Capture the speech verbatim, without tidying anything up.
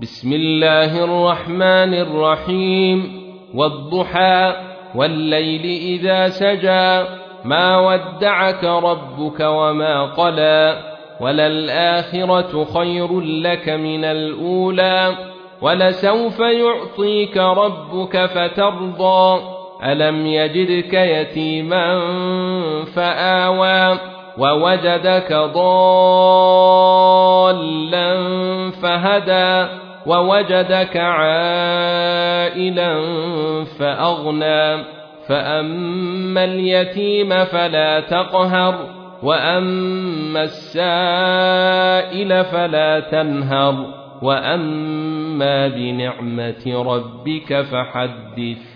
بسم الله الرحمن الرحيم والضحى والليل إذا سجى ما ودعك ربك وما قلى وللآخرة خير لك من الأولى ولسوف يعطيك ربك فترضى ألم يجدك يتيما فآوى ووجدك ضالا فهدى ووجدك عائلا فأغنى فأما اليتيم فلا تقهر وأما السائل فلا تنهر وأما بنعمة ربك فحدث